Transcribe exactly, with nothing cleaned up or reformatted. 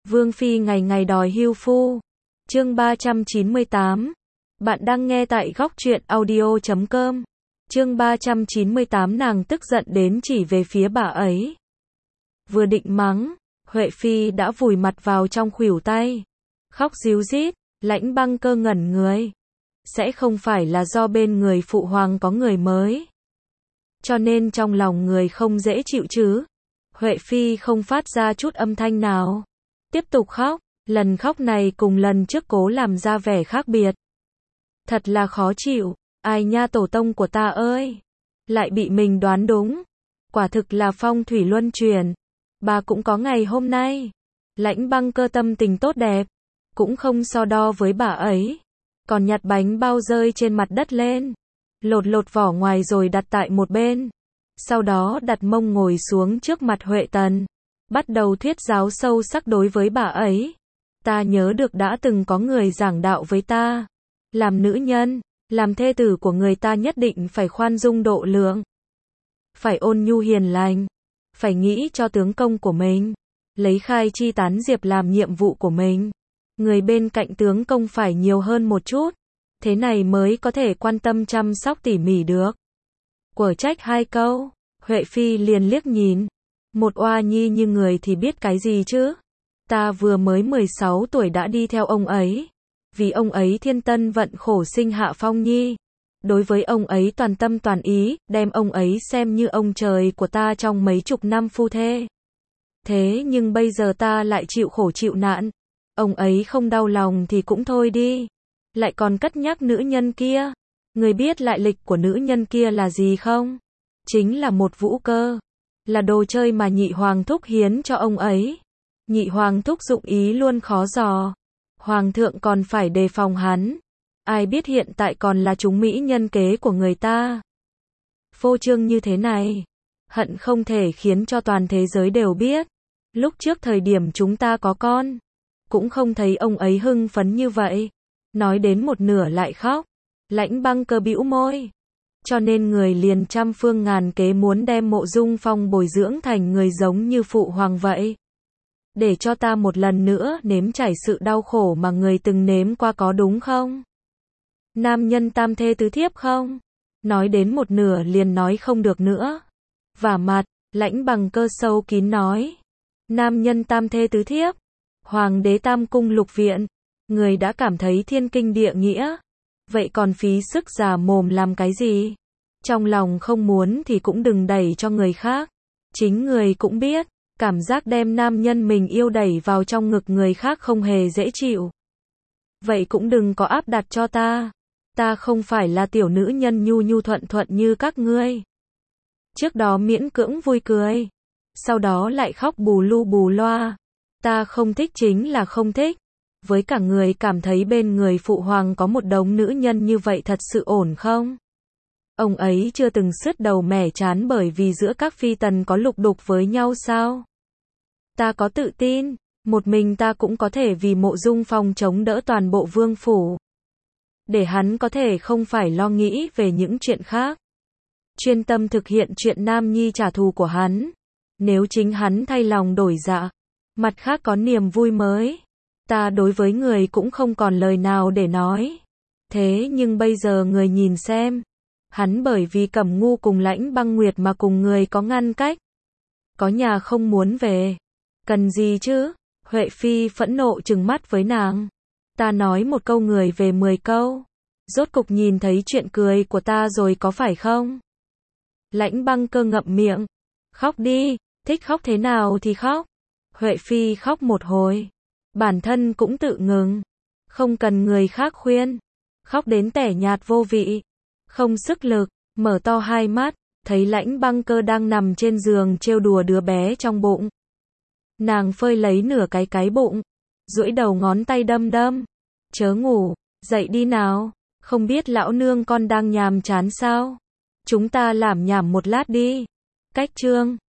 Vương Phi ngày ngày đòi hưu phu. Chương ba trăm chín mươi tám. Bạn đang nghe tại góc truyện audio chấm com. Chương ba trăm chín mươi tám nàng tức giận đến chỉ về phía bà ấy. Vừa định mắng, Huệ Phi đã vùi mặt vào trong khuỷu tay. Khóc ríu rít, Lãnh Băng Cơ ngẩn người. Sẽ không phải là do bên người phụ hoàng có người mới, cho nên trong lòng người không dễ chịu chứ? Huệ Phi không phát ra chút âm thanh nào. Tiếp tục khóc, lần khóc này cùng lần trước cố làm ra vẻ khác biệt. Thật là khó chịu, ai nha tổ tông của ta ơi. Lại bị mình đoán đúng. Quả thực là phong thủy luân chuyển. Bà cũng có ngày hôm nay. Lãnh Băng Cơ tâm tình tốt đẹp, cũng không so đo với bà ấy. Còn nhặt bánh bao rơi trên mặt đất lên, lột lột vỏ ngoài rồi đặt tại một bên. Sau đó đặt mông ngồi xuống trước mặt Huệ Tần, bắt đầu thuyết giáo sâu sắc đối với bà ấy. Ta nhớ được đã từng có người giảng đạo với ta. Làm nữ nhân, làm thê tử của người ta nhất định phải khoan dung độ lượng. Phải ôn nhu hiền lành. Phải nghĩ cho tướng công của mình. Lấy khai chi tán diệp làm nhiệm vụ của mình. Người bên cạnh tướng công phải nhiều hơn một chút. Thế này mới có thể quan tâm chăm sóc tỉ mỉ được. Quở trách hai câu, Huệ Phi liền liếc nhìn. Một oa nhi như người thì biết cái gì chứ? Ta vừa mới mười sáu tuổi đã đi theo ông ấy. Vì ông ấy thiên tân vận khổ sinh hạ Phong Nhi. Đối với ông ấy toàn tâm toàn ý, đem ông ấy xem như ông trời của ta trong mấy chục năm phu thê. Thế nhưng bây giờ ta lại chịu khổ chịu nạn. Ông ấy không đau lòng thì cũng thôi đi. Lại còn cất nhắc nữ nhân kia. Người biết lại lịch của nữ nhân kia là gì không? Chính là một vũ cơ. Là đồ chơi mà nhị hoàng thúc hiến cho ông ấy. Nhị hoàng thúc dụng ý luôn khó dò. Hoàng thượng còn phải đề phòng hắn. Ai biết hiện tại còn là chúng mỹ nhân kế của người ta. Phô trương như thế này. Hận không thể khiến cho toàn thế giới đều biết. Lúc trước thời điểm chúng ta có con, cũng không thấy ông ấy hưng phấn như vậy. Nói đến một nửa lại khóc. Lãnh Băng Cơ bĩu môi. Cho nên người liền trăm phương ngàn kế muốn đem Mộ Dung Phong bồi dưỡng thành người giống như phụ hoàng vậy. Để cho ta một lần nữa nếm trải sự đau khổ mà người từng nếm qua có đúng không? Nam nhân tam thê tứ thiếp không? Nói đến một nửa liền nói không được nữa. Vả mặt, Lãnh Băng Cơ sâu kín nói. Nam nhân tam thê tứ thiếp. Hoàng đế tam cung lục viện. Người đã cảm thấy thiên kinh địa nghĩa. Vậy còn phí sức già mồm làm cái gì? Trong lòng không muốn thì cũng đừng đẩy cho người khác. Chính người cũng biết, cảm giác đem nam nhân mình yêu đẩy vào trong ngực người khác không hề dễ chịu. Vậy cũng đừng có áp đặt cho ta. Ta không phải là tiểu nữ nhân nhu nhu thuận thuận như các ngươi. Trước đó miễn cưỡng vui cười. Sau đó lại khóc bù lu bù loa. Ta không thích chính là không thích. Với cả người cảm thấy bên người phụ hoàng có một đống nữ nhân như vậy thật sự ổn không? Ông ấy chưa từng sứt đầu mẻ chán bởi vì giữa các phi tần có lục đục với nhau sao? Ta có tự tin, một mình ta cũng có thể vì Mộ Dung Phong chống đỡ toàn bộ vương phủ. Để hắn có thể không phải lo nghĩ về những chuyện khác. Chuyên tâm thực hiện chuyện nam nhi trả thù của hắn. Nếu chính hắn thay lòng đổi dạ, mặt khác có niềm vui mới. Ta đối với người cũng không còn lời nào để nói. Thế nhưng bây giờ người nhìn xem. Hắn bởi vì Cẩm Ngu cùng Lãnh Băng Nguyệt mà cùng người có ngăn cách. Có nhà không muốn về. Cần gì chứ? Huệ Phi phẫn nộ trừng mắt với nàng. Ta nói một câu người về mười câu. Rốt cục nhìn thấy chuyện cười của ta rồi có phải không? Lãnh Băng Cơ ngậm miệng. Khóc đi, thích khóc thế nào thì khóc. Huệ Phi khóc một hồi. Bản thân cũng tự ngừng. Không cần người khác khuyên. Khóc đến tẻ nhạt vô vị. Không sức lực, mở to hai mắt, thấy Lãnh Băng Cơ đang nằm trên giường trêu đùa đứa bé trong bụng. Nàng phơi lấy nửa cái cái bụng, duỗi đầu ngón tay đâm đâm. Chớ ngủ, dậy đi nào, không biết lão nương con đang nhàm chán sao? Chúng ta làm nhảm một lát đi. Cách chương